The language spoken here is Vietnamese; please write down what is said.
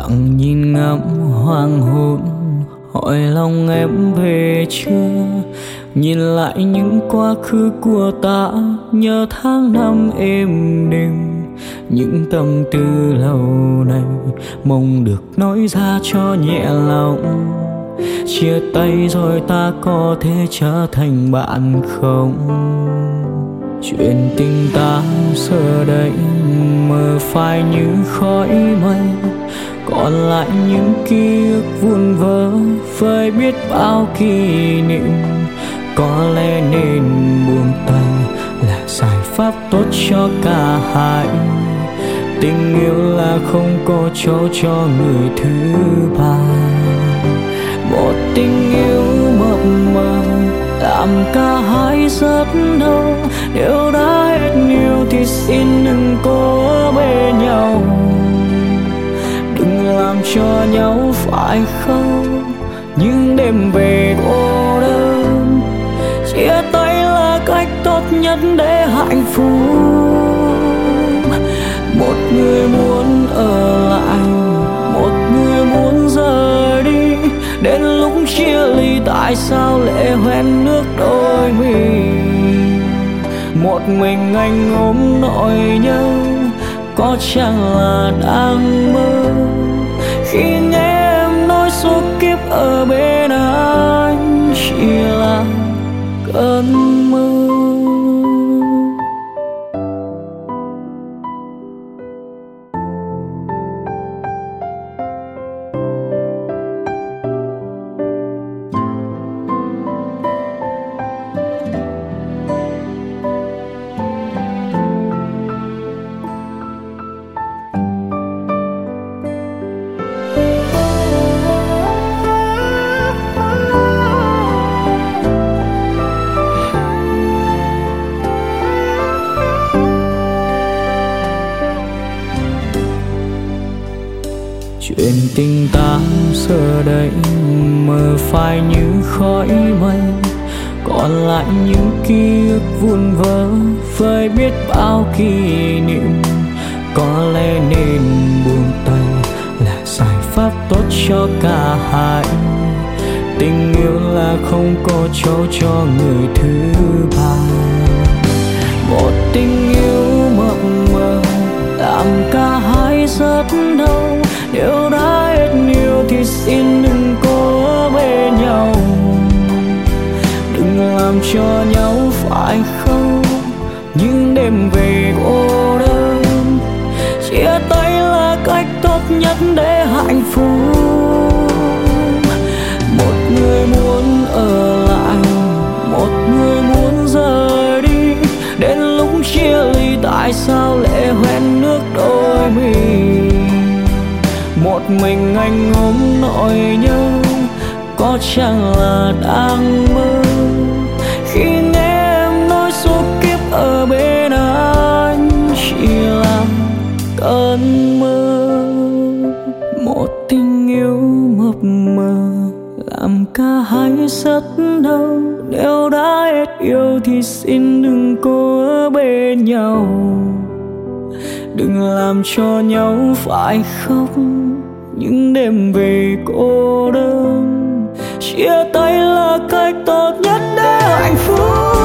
lặng nhìn ngắm hoàng hôn, hỏi lòng em về chưa. Nhìn lại những quá khứ của ta, nhớ tháng năm êm đềm, những tâm tư lâu nay mong được nói ra cho nhẹ lòng. Chia tay rồi ta có thể trở thành bạn không? Chuyện tình ta giờ đây mơ phai như khói mây, còn lại những ký ức vun vỡ với biết bao kỷ niệm. Có lẽ nên buông tay là giải pháp tốt cho cả hai. Tình yêu là không có chỗ cho người thứ ba. Một tình yêu mập mờ làm cả hai rất đau. Nếu đã hết yêu thì xin đừng cố ở bên nhau, đừng làm cho nhau phải khóc những đêm về cô đơn. Chia tay là cách tốt nhất để hạnh phúc. Một người muốn ở lại, một người muốn rời đi. Đến lúc chia ly tại sao lệ hoen nước đôi mi. Một mình anh ôm nỗi nhớ, có chăng là đang mơ khi nghe em nói suốt kiếp ở bên anh chỉ là cơn mơ. Chuyện tình ta giờ đây mơ phai như khói mây, còn lại những ký ức vun vỡ với biết bao kỷ niệm. Có lẽ nên buông tay là giải pháp tốt cho cả hai. Tình yêu là không có chỗ cho người thứ ba. Một tình yêu mập mờ làm cả hai rất đau. Nếu đã hết yêu thì xin đừng cố ở bên nhau, đừng làm cho nhau phải khóc những đêm về cô đơn. Chia tay là cách tốt nhất để hạnh phúc. Một người muốn ở lại, một người muốn rời đi. Đến lúc chia ly tại sao lệ hoen nước đôi mi. Một mình anh ôm nỗi nhớ, có chăng là đang mơ khi nghe em nói suốt kiếp ở bên anh chỉ là cơn mơ. Một tình yêu mập mờ làm cả hai rất đau. Nếu đã hết yêu thì xin đừng cố ở bên nhau, đừng làm cho nhau phải khóc những đêm về cô đơn. Chia tay là cách tốt nhất để hạnh phúc.